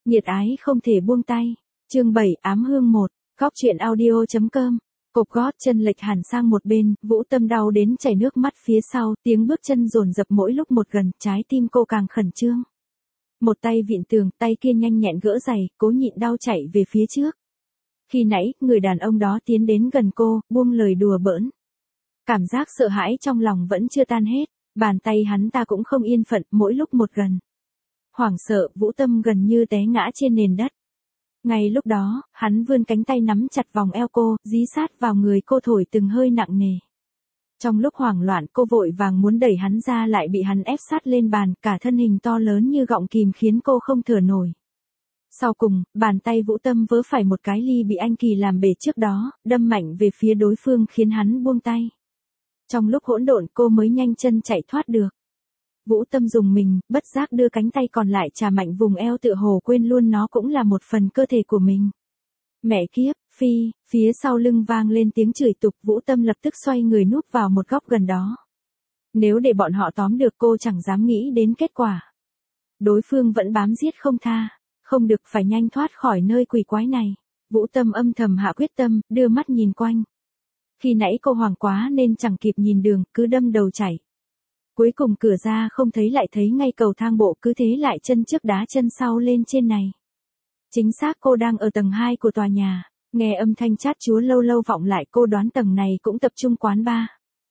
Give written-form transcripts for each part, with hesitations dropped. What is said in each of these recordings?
Nhiệt ái không thể buông tay. Chương 7 ám hương 1. Góc truyện audio.com. Cộp gót chân lệch hẳn sang một bên, Vũ Tâm đau đến chảy nước mắt phía sau, tiếng bước chân dồn dập mỗi lúc một gần, trái tim cô càng khẩn trương. Một tay vịn tường, tay kia nhanh nhẹn gỡ giày, cố nhịn đau chạy về phía trước. Khi nãy, người đàn ông đó tiến đến gần cô, buông lời đùa bỡn. Cảm giác sợ hãi trong lòng vẫn chưa tan hết, bàn tay hắn ta cũng không yên phận, mỗi lúc một gần. Hoảng sợ, Vũ Tâm gần như té ngã trên nền đất. Ngay lúc đó, hắn vươn cánh tay nắm chặt vòng eo cô, dí sát vào người cô thổi từng hơi nặng nề. Trong lúc hoảng loạn, cô vội vàng muốn đẩy hắn ra lại bị hắn ép sát lên bàn, cả thân hình to lớn như gọng kìm khiến cô không thở nổi. Sau cùng, bàn tay Vũ Tâm vớ phải một cái ly bị anh Kỳ làm bể trước đó, đâm mạnh về phía đối phương khiến hắn buông tay. Trong lúc hỗn độn cô mới nhanh chân chạy thoát được. Vũ Tâm dùng mình, bất giác đưa cánh tay còn lại chà mạnh vùng eo tựa hồ quên luôn nó cũng là một phần cơ thể của mình. Mẹ kiếp, phi, phía sau lưng vang lên tiếng chửi tục, Vũ Tâm lập tức xoay người núp vào một góc gần đó. Nếu để bọn họ tóm được cô chẳng dám nghĩ đến kết quả. Đối phương vẫn bám giết không tha, không được phải nhanh thoát khỏi nơi quỷ quái này. Vũ Tâm âm thầm hạ quyết tâm, đưa mắt nhìn quanh. Khi nãy cô hoảng quá nên chẳng kịp nhìn đường, cứ đâm đầu chạy. Cuối cùng cửa ra không thấy lại thấy ngay cầu thang bộ, cứ thế lại chân trước đá chân sau lên trên này. Chính xác cô đang ở tầng 2 của tòa nhà, nghe âm thanh chát chúa lâu lâu vọng lại, cô đoán tầng này cũng tập trung quán bar.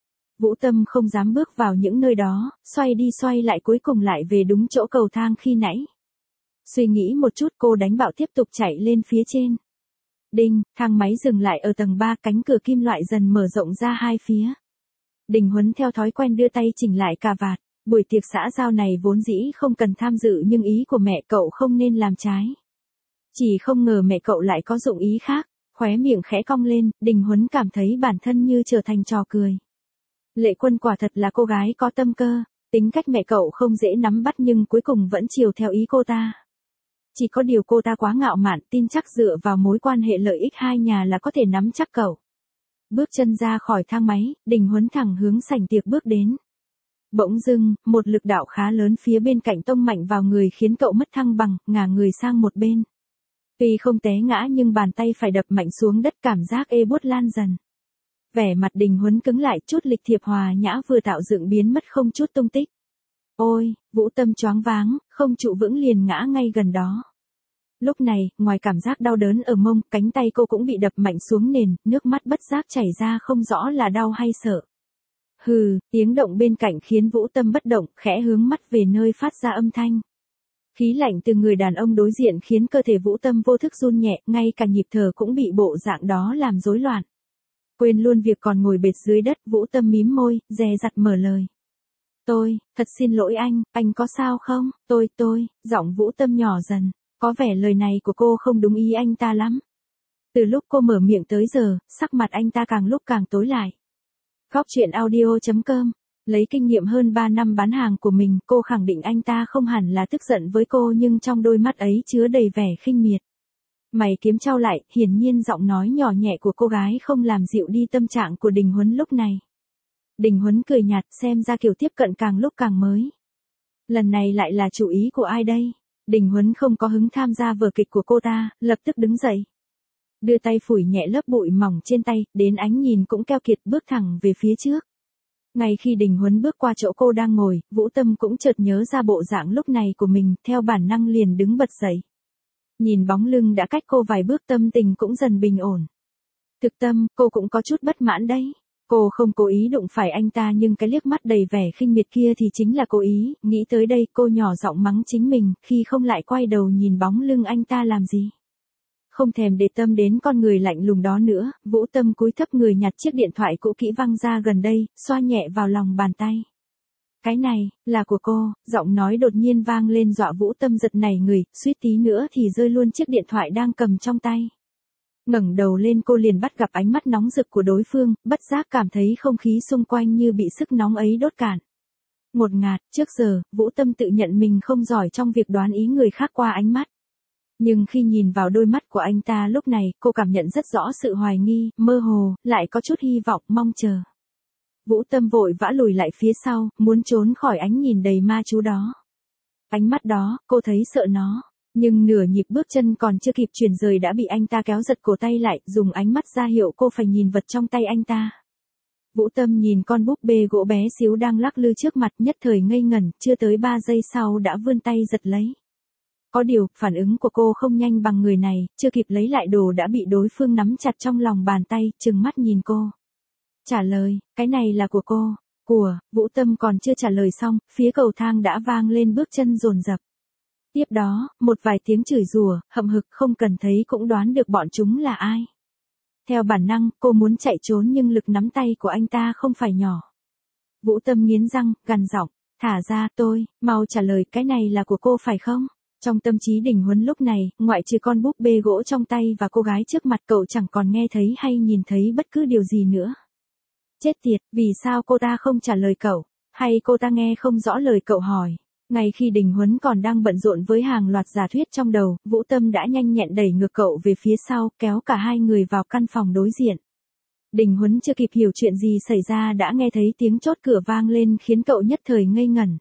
Vũ Tâm không dám bước vào những nơi đó, xoay đi xoay lại cuối cùng lại về đúng chỗ cầu thang khi nãy. Suy nghĩ một chút cô đánh bạo tiếp tục chạy lên phía trên. Đinh, thang máy dừng lại ở tầng 3, cánh cửa kim loại dần mở rộng ra hai phía. Đình Huấn theo thói quen đưa tay chỉnh lại cà vạt, buổi tiệc xã giao này vốn dĩ không cần tham dự nhưng ý của mẹ cậu không nên làm trái. Chỉ không ngờ mẹ cậu lại có dụng ý khác, khóe miệng khẽ cong lên, Đình Huấn cảm thấy bản thân như trở thành trò cười. Lệ Quân quả thật là cô gái có tâm cơ, tính cách mẹ cậu không dễ nắm bắt nhưng cuối cùng vẫn chiều theo ý cô ta. Chỉ có điều cô ta quá ngạo mạn, tin chắc dựa vào mối quan hệ lợi ích hai nhà là có thể nắm chắc cậu. Bước chân ra khỏi thang máy, Đình Huấn thẳng hướng sảnh tiệc bước đến. Bỗng dưng, một lực đạo khá lớn phía bên cạnh tông mạnh vào người khiến cậu mất thăng bằng, ngả người sang một bên. Tuy không té ngã nhưng bàn tay phải đập mạnh xuống đất, cảm giác ê buốt lan dần. Vẻ mặt Đình Huấn cứng lại, chút lịch thiệp hòa nhã vừa tạo dựng biến mất không chút tung tích. Ôi, Vũ Tâm choáng váng, không trụ vững liền ngã ngay gần đó. Lúc này, ngoài cảm giác đau đớn ở mông, cánh tay cô cũng bị đập mạnh xuống nền, nước mắt bất giác chảy ra không rõ là đau hay sợ. Hừ, tiếng động bên cạnh khiến Vũ Tâm bất động, khẽ hướng mắt về nơi phát ra âm thanh. Khí lạnh từ người đàn ông đối diện khiến cơ thể Vũ Tâm vô thức run nhẹ, ngay cả nhịp thở cũng bị bộ dạng đó làm rối loạn. Quên luôn việc còn ngồi bệt dưới đất, Vũ Tâm mím môi, dè dặt mở lời. Thật xin lỗi anh có sao không? Giọng Vũ Tâm nhỏ dần. Có vẻ lời này của cô không đúng ý anh ta lắm. Từ lúc cô mở miệng tới giờ, sắc mặt anh ta càng lúc càng tối lại. Góc truyện audio.com. Lấy kinh nghiệm hơn 3 năm bán hàng của mình, cô khẳng định anh ta không hẳn là tức giận với cô nhưng trong đôi mắt ấy chứa đầy vẻ khinh miệt. Mày kiếm trao lại, hiển nhiên giọng nói nhỏ nhẹ của cô gái không làm dịu đi tâm trạng của Đình Huấn lúc này. Đình Huấn cười nhạt, xem ra kiểu tiếp cận càng lúc càng mới. Lần này lại là chủ ý của ai đây? Đình Huấn không có hứng tham gia vở kịch của cô ta, lập tức đứng dậy. Đưa tay phủi nhẹ lớp bụi mỏng trên tay, đến ánh nhìn cũng keo kiệt, bước thẳng về phía trước. Ngay khi Đình Huấn bước qua chỗ cô đang ngồi, Vũ Tâm cũng chợt nhớ ra bộ dạng lúc này của mình, theo bản năng liền đứng bật dậy. Nhìn bóng lưng đã cách cô vài bước, tâm tình cũng dần bình ổn. Thực tâm, cô cũng có chút bất mãn đấy. Cô không cố ý đụng phải anh ta nhưng cái liếc mắt đầy vẻ khinh miệt kia thì chính là cố ý, nghĩ tới đây cô nhỏ giọng mắng chính mình, khi không lại quay đầu nhìn bóng lưng anh ta làm gì. Không thèm để tâm đến con người lạnh lùng đó nữa, Vũ Tâm cúi thấp người nhặt chiếc điện thoại cũ kỹ văng ra gần đây, xoa nhẹ vào lòng bàn tay. Cái này, là của cô, giọng nói đột nhiên vang lên dọa Vũ Tâm giật nảy người, suýt tí nữa thì rơi luôn chiếc điện thoại đang cầm trong tay. Ngẩng đầu lên cô liền bắt gặp ánh mắt nóng rực của đối phương, bất giác cảm thấy không khí xung quanh như bị sức nóng ấy đốt cạn. Ngột ngạt, trước giờ, Vũ Tâm tự nhận mình không giỏi trong việc đoán ý người khác qua ánh mắt. Nhưng khi nhìn vào đôi mắt của anh ta lúc này, cô cảm nhận rất rõ sự hoài nghi, mơ hồ, lại có chút hy vọng, mong chờ. Vũ Tâm vội vã lùi lại phía sau, muốn trốn khỏi ánh nhìn đầy ma chú đó. Ánh mắt đó, cô thấy sợ nó. Nhưng nửa nhịp bước chân còn chưa kịp chuyển rời đã bị anh ta kéo giật cổ tay lại, dùng ánh mắt ra hiệu cô phải nhìn vật trong tay anh ta. Vũ Tâm nhìn con búp bê gỗ bé xíu đang lắc lư trước mặt, nhất thời ngây ngẩn, chưa tới 3 giây sau đã vươn tay giật lấy. Có điều, phản ứng của cô không nhanh bằng người này, chưa kịp lấy lại đồ đã bị đối phương nắm chặt trong lòng bàn tay, trừng mắt nhìn cô. Trả lời, cái này là của cô. Vũ Tâm còn chưa trả lời xong, phía cầu thang đã vang lên bước chân dồn dập. Tiếp đó, một vài tiếng chửi rủa, hậm hực không cần thấy cũng đoán được bọn chúng là ai. Theo bản năng, cô muốn chạy trốn nhưng lực nắm tay của anh ta không phải nhỏ. Vũ Tâm nghiến răng, gằn giọng, thả ra, mau trả lời, cái này là của cô phải không? Trong tâm trí Đình Huấn lúc này, ngoại trừ con búp bê gỗ trong tay và cô gái trước mặt cậu chẳng còn nghe thấy hay nhìn thấy bất cứ điều gì nữa. Chết tiệt, vì sao cô ta không trả lời cậu? Hay cô ta nghe không rõ lời cậu hỏi? Ngay khi Đình Huấn còn đang bận rộn với hàng loạt giả thuyết trong đầu, Vũ Tâm đã nhanh nhẹn đẩy ngược cậu về phía sau, kéo cả hai người vào căn phòng đối diện. Đình Huấn chưa kịp hiểu chuyện gì xảy ra đã nghe thấy tiếng chốt cửa vang lên khiến cậu nhất thời ngây ngẩn.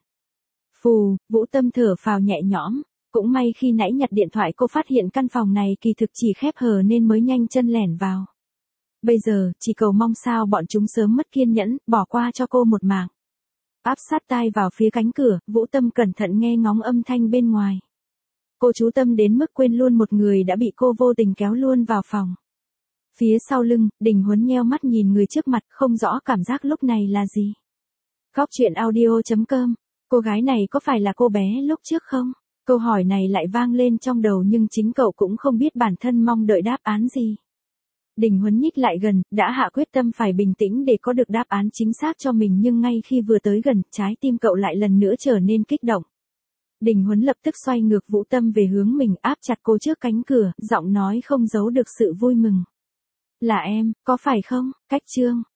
Phù, Vũ Tâm thở phào nhẹ nhõm. Cũng may khi nãy nhặt điện thoại cô phát hiện căn phòng này kỳ thực chỉ khép hờ nên mới nhanh chân lẻn vào. Bây giờ, chỉ cầu mong sao bọn chúng sớm mất kiên nhẫn, bỏ qua cho cô một mạng. Áp sát tai vào phía cánh cửa, Vũ Tâm cẩn thận nghe ngóng âm thanh bên ngoài. Cô chú tâm đến mức quên luôn một người đã bị cô vô tình kéo luôn vào phòng. Phía sau lưng, Đình Huấn nheo mắt nhìn người trước mặt, không rõ cảm giác lúc này là gì. Góc truyện audio.com, cô gái này có phải là cô bé lúc trước không? Câu hỏi này lại vang lên trong đầu nhưng chính cậu cũng không biết bản thân mong đợi đáp án gì. Đình Huấn nhích lại gần, đã hạ quyết tâm phải bình tĩnh để có được đáp án chính xác cho mình nhưng ngay khi vừa tới gần, trái tim cậu lại lần nữa trở nên kích động. Đình Huấn lập tức xoay ngược Vũ Tâm về hướng mình, áp chặt cô trước cánh cửa, giọng nói không giấu được sự vui mừng. Là em, có phải không? Cách Trương.